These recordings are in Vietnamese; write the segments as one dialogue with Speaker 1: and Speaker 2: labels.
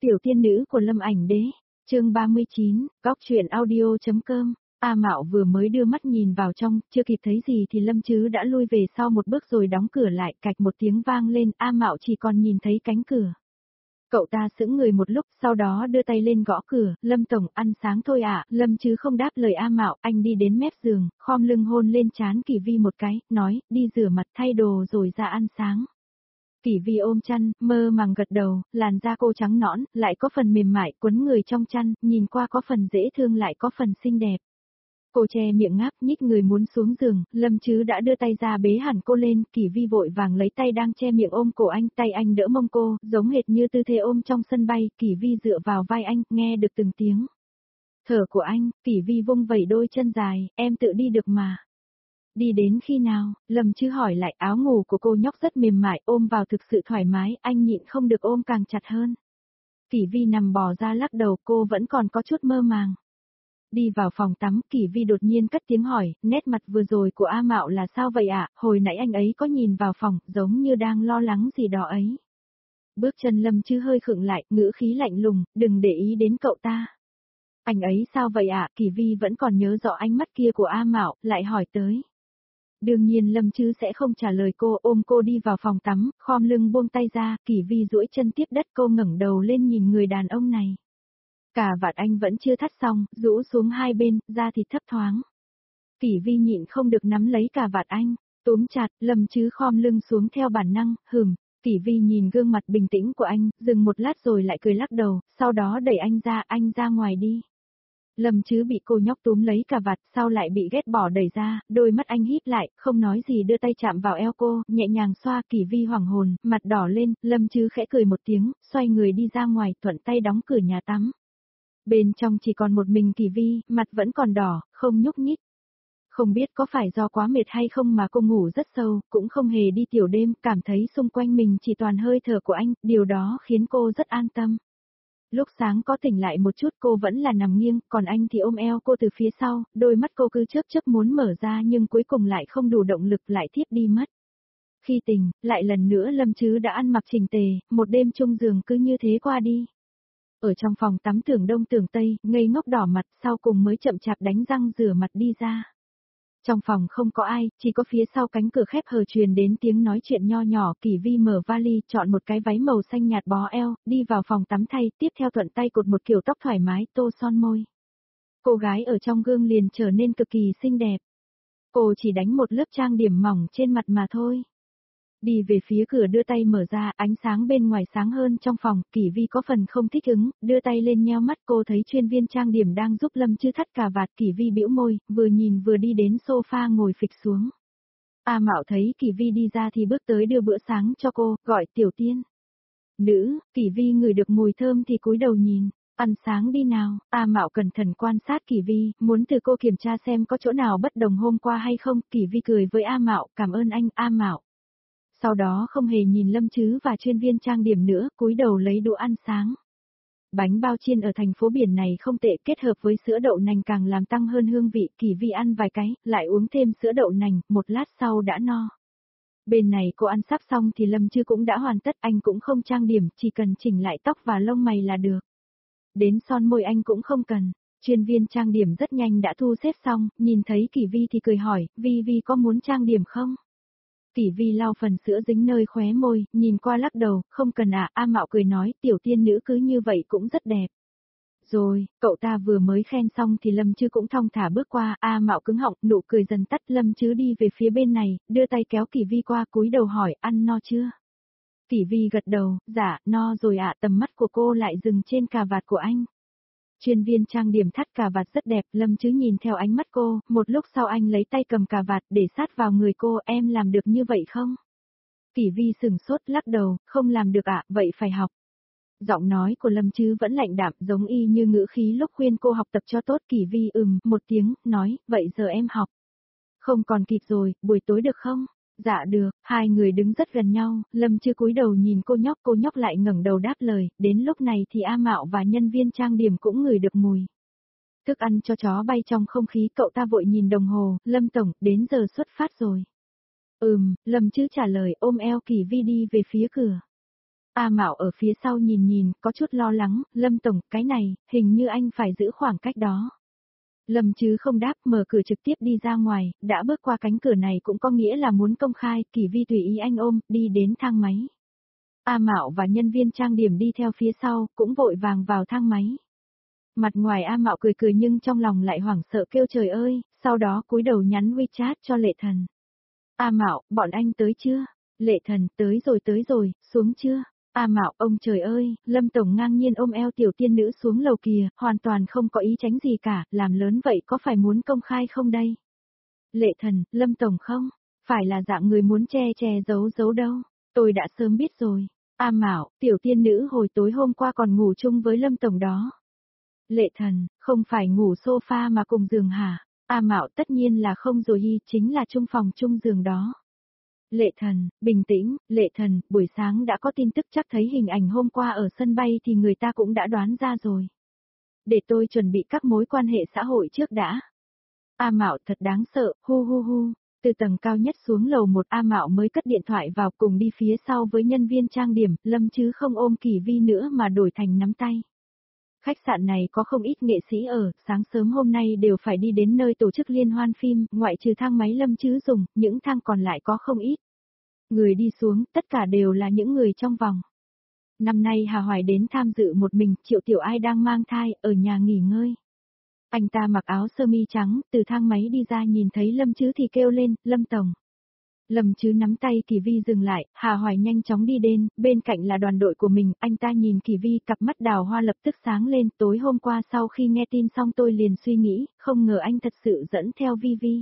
Speaker 1: Tiểu tiên nữ của Lâm Ảnh Đế, chương 39, góc truyện audio.com. A Mạo vừa mới đưa mắt nhìn vào trong, chưa kịp thấy gì thì Lâm Chứ đã lui về sau một bước rồi đóng cửa lại, cạch một tiếng vang lên, A Mạo chỉ còn nhìn thấy cánh cửa. Cậu ta sững người một lúc, sau đó đưa tay lên gõ cửa, Lâm Tổng, ăn sáng thôi ạ. Lâm Chứ không đáp lời A Mạo, anh đi đến mép giường, khom lưng hôn lên trán Kỷ Vi một cái, nói, đi rửa mặt thay đồ rồi ra ăn sáng. Kỷ Vi ôm chăn, mơ màng gật đầu, làn da cô trắng nõn, lại có phần mềm mại, quấn người trong chăn, nhìn qua có phần dễ thương lại có phần xinh đẹp. Cô che miệng ngáp, nhích người muốn xuống giường, Lâm Chứ đã đưa tay ra bế hẳn cô lên, Kỷ Vi vội vàng lấy tay đang che miệng ôm cổ anh, tay anh đỡ mông cô, giống hệt như tư thế ôm trong sân bay, Kỷ Vi dựa vào vai anh, nghe được từng tiếng thở của anh, Kỷ Vi vung vẩy đôi chân dài, em tự đi được mà. Đi đến khi nào? Lâm Chứ hỏi lại, áo ngủ của cô nhóc rất mềm mại, ôm vào thực sự thoải mái, anh nhịn không được ôm càng chặt hơn. Kỷ Vi nằm bò ra lắc đầu, cô vẫn còn có chút mơ màng. Đi vào phòng tắm, Kỷ Vi đột nhiên cất tiếng hỏi, nét mặt vừa rồi của A Mạo là sao vậy ạ? Hồi nãy anh ấy có nhìn vào phòng, giống như đang lo lắng gì đó ấy. Bước chân Lâm Chứ hơi khựng lại, ngữ khí lạnh lùng, đừng để ý đến cậu ta. Anh ấy sao vậy ạ? Kỷ Vi vẫn còn nhớ rõ ánh mắt kia của A Mạo, lại hỏi tới. Đương nhiên Lâm Chứ sẽ không trả lời cô, ôm cô đi vào phòng tắm, khom lưng buông tay ra, Kỷ Vi duỗi chân tiếp đất, cô ngẩng đầu lên nhìn người đàn ông này. Cà vạt anh vẫn chưa thắt xong, rũ xuống hai bên, da thịt thấp thoáng. Kỷ Vi nhịn không được nắm lấy cà vạt anh, túm chặt, Lâm Chứ khom lưng xuống theo bản năng, Kỷ Vi nhìn gương mặt bình tĩnh của anh, dừng một lát rồi lại cười lắc đầu, sau đó đẩy anh ra ngoài đi. Lâm Chứ bị cô nhóc túm lấy cà vạt, sau lại bị ghét bỏ đẩy ra, đôi mắt anh híp lại, không nói gì đưa tay chạm vào eo cô, nhẹ nhàng xoa. Kỷ Vi hoảng hồn, mặt đỏ lên, Lâm Chứ khẽ cười một tiếng, xoay người đi ra ngoài, thuận tay đóng cửa nhà tắm. Bên trong chỉ còn một mình Kỷ Vi, mặt vẫn còn đỏ, không nhúc nhích. Không biết có phải do quá mệt hay không mà cô ngủ rất sâu, cũng không hề đi tiểu đêm, cảm thấy xung quanh mình chỉ toàn hơi thở của anh, điều đó khiến cô rất an tâm. Lúc sáng có tỉnh lại một chút cô vẫn là nằm nghiêng, còn anh thì ôm eo cô từ phía sau, đôi mắt cô cứ chớp chớp muốn mở ra nhưng cuối cùng lại không đủ động lực lại thiếp đi mất. Khi tỉnh, lại lần nữa Lâm Chứ đã ăn mặc chỉnh tề, một đêm chung giường cứ như thế qua đi. Ở trong phòng tắm tưởng đông tưởng tây, ngây ngốc đỏ mặt sau cùng mới chậm chạp đánh răng rửa mặt đi ra. Trong phòng không có ai, chỉ có phía sau cánh cửa khép hờ truyền đến tiếng nói chuyện nho nhỏ. Kỷ Vi mở vali, chọn một cái váy màu xanh nhạt bó eo, đi vào phòng tắm thay, tiếp theo thuận tay cột một kiểu tóc thoải mái, tô son môi. Cô gái ở trong gương liền trở nên cực kỳ xinh đẹp. Cô chỉ đánh một lớp trang điểm mỏng trên mặt mà thôi. Đi về phía cửa đưa tay mở ra, ánh sáng bên ngoài sáng hơn trong phòng, Kỷ Vi có phần không thích ứng, đưa tay lên nheo mắt, cô thấy chuyên viên trang điểm đang giúp Lâm Chứ thắt cà vạt. Kỷ Vi bĩu môi, vừa nhìn vừa đi đến sofa ngồi phịch xuống. A Mạo thấy Kỷ Vi đi ra thì bước tới đưa bữa sáng cho cô, gọi tiểu tiên. Nữ, Kỷ Vi ngửi được mùi thơm thì cúi đầu nhìn. Ăn sáng đi nào. A Mạo cẩn thận quan sát Kỷ Vi, muốn từ cô kiểm tra xem có chỗ nào bất đồng hôm qua hay không. Kỷ Vi cười với A Mạo, cảm ơn anh, A Mạo. Sau đó không hề nhìn Lâm Chứ và chuyên viên trang điểm nữa, cúi đầu lấy đũa ăn sáng. Bánh bao chiên ở thành phố biển này không tệ, kết hợp với sữa đậu nành càng làm tăng hơn hương vị. Kỷ Vi ăn vài cái, lại uống thêm sữa đậu nành, một lát sau đã no. Bên này cô ăn sắp xong thì Lâm Chứ cũng đã hoàn tất, anh cũng không trang điểm, chỉ cần chỉnh lại tóc và lông mày là được. Đến son môi anh cũng không cần. Chuyên viên trang điểm rất nhanh đã thu xếp xong, nhìn thấy Kỷ Vi thì cười hỏi, Vi có muốn trang điểm không? Kỷ Vi lau phần sữa dính nơi khóe môi, nhìn qua lắc đầu, không cần ạ. A Mạo cười nói, tiểu tiên nữ cứ như vậy cũng rất đẹp. Rồi, cậu ta vừa mới khen xong thì Lâm Chứ cũng thong thả bước qua. A Mạo cứng họng, nụ cười dần tắt. Lâm Chứ đi về phía bên này, đưa tay kéo Kỷ Vi qua, cúi đầu hỏi, ăn no chưa? Kỷ Vi gật đầu, dạ, no rồi ạ. Tầm mắt của cô lại dừng trên cà vạt của anh. Chuyên viên trang điểm thắt cà vạt rất đẹp, Lâm Chứ nhìn theo ánh mắt cô, một lúc sau anh lấy tay cầm cà vạt để sát vào người cô, em làm được như vậy không? Kỷ Vi sừng sốt lắc đầu, không làm được ạ, vậy phải học. Giọng nói của Lâm Chứ vẫn lạnh đạm, giống y như ngữ khí lúc khuyên cô học tập cho tốt. Kỷ Vi một tiếng, nói, vậy giờ em học. Không còn kịp rồi, buổi tối được không? Dạ được. Hai người đứng rất gần nhau, Lâm Chứ cúi đầu nhìn cô nhóc lại ngẩng đầu đáp lời. Đến lúc này thì A Mạo và nhân viên trang điểm cũng ngửi được mùi thức ăn cho chó bay trong không khí. Cậu ta vội nhìn đồng hồ, Lâm Tổng, đến giờ xuất phát rồi. Lâm Chứ trả lời, ôm eo Kỷ Vi đi về phía cửa. A Mạo ở phía sau nhìn nhìn, có chút lo lắng, Lâm Tổng, cái này, hình như anh phải giữ khoảng cách đó. Lâm Chứ không đáp, mở cửa trực tiếp đi ra ngoài, đã bước qua cánh cửa này cũng có nghĩa là muốn công khai, Kỷ Vi tùy ý anh ôm, đi đến thang máy. A Mạo và nhân viên trang điểm đi theo phía sau, cũng vội vàng vào thang máy. Mặt ngoài A Mạo cười cười nhưng trong lòng lại hoảng sợ kêu trời ơi, sau đó cúi đầu nhắn WeChat cho Lệ Thần. A Mạo, bọn anh tới chưa? Lệ Thần, tới rồi, xuống chưa? A Mạo, ông trời ơi, Lâm Tổng ngang nhiên ôm eo tiểu tiên nữ xuống lầu kìa, hoàn toàn không có ý tránh gì cả, làm lớn vậy có phải muốn công khai không đây? Lệ Thần, Lâm Tổng không? Phải là dạng người muốn che che giấu giấu đâu, tôi đã sớm biết rồi. A Mạo, tiểu tiên nữ hồi tối hôm qua còn ngủ chung với Lâm Tổng đó. Lệ Thần, không phải ngủ sofa mà cùng giường hả? A Mạo, tất nhiên là không rồi y, chính là chung phòng chung giường đó. Lệ Thần, bình tĩnh, Lệ Thần, buổi sáng đã có tin tức chắc thấy hình ảnh hôm qua ở sân bay thì người ta cũng đã đoán ra rồi. Để tôi chuẩn bị các mối quan hệ xã hội trước đã. A Mạo thật đáng sợ, hu hu hu. Từ tầng cao nhất xuống lầu 1 A Mạo mới cất điện thoại vào cùng đi phía sau với nhân viên trang điểm, Lâm chứ không ôm Kỷ Vi nữa mà đổi thành nắm tay. Khách sạn này có không ít nghệ sĩ ở, sáng sớm hôm nay đều phải đi đến nơi tổ chức liên hoan phim, ngoại trừ thang máy Lâm chứ dùng, những thang còn lại có không ít. Người đi xuống, tất cả đều là những người trong vòng. Năm nay Hà Hoài đến tham dự một mình, Triệu Tiểu Ai đang mang thai, ở nhà nghỉ ngơi. Anh ta mặc áo sơ mi trắng, từ thang máy đi ra nhìn thấy Lâm chứ thì kêu lên, Lâm Tổng. Lâm chứ nắm tay Kỷ Vi dừng lại, Hà Hoài nhanh chóng đi đến, bên cạnh là đoàn đội của mình, anh ta nhìn Kỷ Vi, cặp mắt đào hoa lập tức sáng lên, tối hôm qua sau khi nghe tin xong tôi liền suy nghĩ, không ngờ anh thật sự dẫn theo Vi Vi.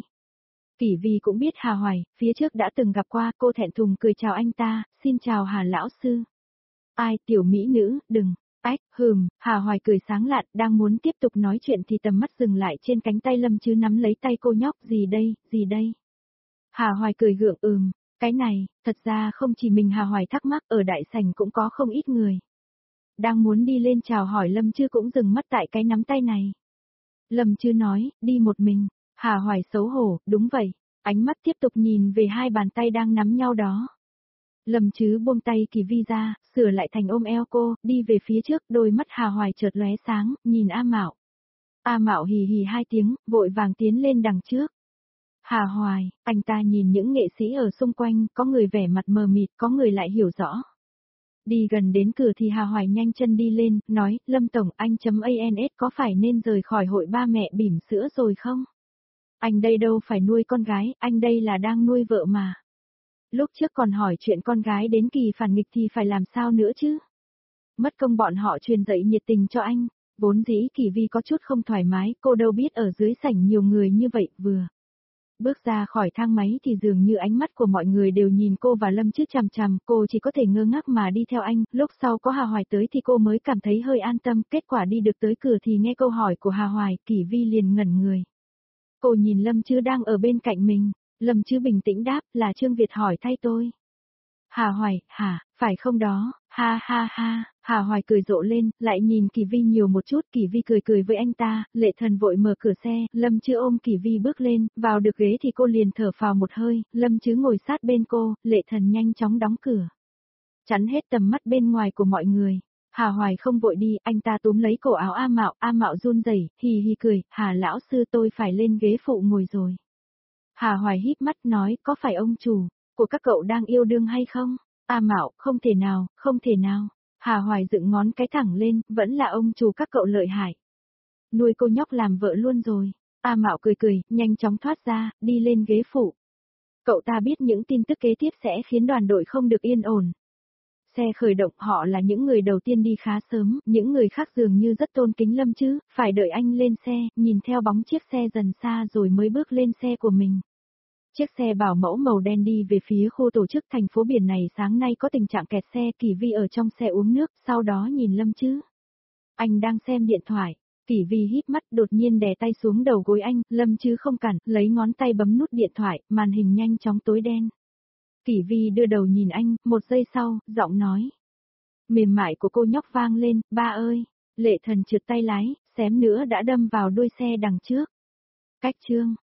Speaker 1: Kỷ Vi cũng biết Hà Hoài, phía trước đã từng gặp qua, cô thẹn thùng cười chào anh ta, xin chào Hà lão sư. Ai, tiểu mỹ nữ, đừng. Ách, Hà Hoài cười sáng lạn, đang muốn tiếp tục nói chuyện thì tầm mắt dừng lại trên cánh tay Lâm chứ nắm lấy tay cô nhóc, gì đây? Hà Hoài cười gượng cái này, thật ra không chỉ mình Hà Hoài thắc mắc, ở đại sảnh cũng có không ít người. Đang muốn đi lên chào hỏi Lâm chứ cũng dừng mắt tại cái nắm tay này. Lâm chứ nói, đi một mình, Hà Hoài xấu hổ, đúng vậy, ánh mắt tiếp tục nhìn về hai bàn tay đang nắm nhau đó. Lâm chứ buông tay Kỷ Vi ra, sửa lại thành ôm eo cô, đi về phía trước, đôi mắt Hà Hoài chợt lóe sáng, nhìn A Mạo. A Mạo hì hì hai tiếng, vội vàng tiến lên đằng trước. Hà Hoài, anh ta nhìn những nghệ sĩ ở xung quanh, có người vẻ mặt mờ mịt, có người lại hiểu rõ. Đi gần đến cửa thì Hà Hoài nhanh chân đi lên, nói, Lâm Tổng, anh.ans có phải nên rời khỏi hội ba mẹ bỉm sữa rồi không? Anh đây đâu phải nuôi con gái, anh đây là đang nuôi vợ mà. Lúc trước còn hỏi chuyện con gái đến kỳ phản nghịch thì phải làm sao nữa chứ? Mất công bọn họ truyền dạy nhiệt tình cho anh, vốn dĩ Kỷ Vi có chút không thoải mái, cô đâu biết ở dưới sảnh nhiều người như vậy, vừa bước ra khỏi thang máy thì dường như ánh mắt của mọi người đều nhìn cô và Lâm chứ chằm chằm, cô chỉ có thể ngơ ngác mà đi theo anh, lúc sau có Hà Hoài tới thì cô mới cảm thấy hơi an tâm, kết quả đi được tới cửa thì nghe câu hỏi của Hà Hoài, Kỷ Vi liền ngẩn người. Cô nhìn Lâm chứ đang ở bên cạnh mình, Lâm chứ bình tĩnh đáp, là Trương Việt hỏi thay tôi. Hà Hoài, hả, phải không đó, ha ha ha, Hà Hoài cười rộ lên, lại nhìn Kỷ Vi nhiều một chút, Kỷ Vi cười với anh ta, Lệ Thần vội mở cửa xe, Lâm chứ ôm Kỷ Vi bước lên, vào được ghế thì cô liền thở phào một hơi, Lâm chứ ngồi sát bên cô, Lệ Thần nhanh chóng đóng cửa. Chắn hết tầm mắt bên ngoài của mọi người. Hà Hoài không vội đi, anh ta túm lấy cổ áo A Mạo run rẩy, hì hì cười, Hà lão sư tôi phải lên ghế phụ ngồi rồi. Hà Hoài híp mắt nói, có phải ông chủ của các cậu đang yêu đương hay không? A Mạo, không thể nào. Hà Hoài dựng ngón cái thẳng lên, vẫn là ông chủ các cậu lợi hại. Nuôi cô nhóc làm vợ luôn rồi. A Mạo cười, nhanh chóng thoát ra, đi lên ghế phụ. Cậu ta biết những tin tức kế tiếp sẽ khiến đoàn đội không được yên ổn. Xe khởi động, họ là những người đầu tiên đi khá sớm, những người khác dường như rất tôn kính Lâm chứ, phải đợi anh lên xe, nhìn theo bóng chiếc xe dần xa rồi mới bước lên xe của mình. Chiếc xe bảo mẫu màu đen đi về phía khu tổ chức thành phố biển này, sáng nay có tình trạng kẹt xe, Kỷ Vi ở trong xe uống nước, sau đó nhìn Lâm chứ. Anh đang xem điện thoại. Kỷ Vi híp mắt, đột nhiên đè tay xuống đầu gối anh, Lâm chứ không cản, lấy ngón tay bấm nút điện thoại, màn hình nhanh chóng tối đen. Kỷ Vi đưa đầu nhìn anh, một giây sau, giọng nói mềm mại của cô nhóc vang lên, ba ơi. Lệ Thần trượt tay lái, xém nữa đã đâm vào đuôi xe đằng trước. Cách chương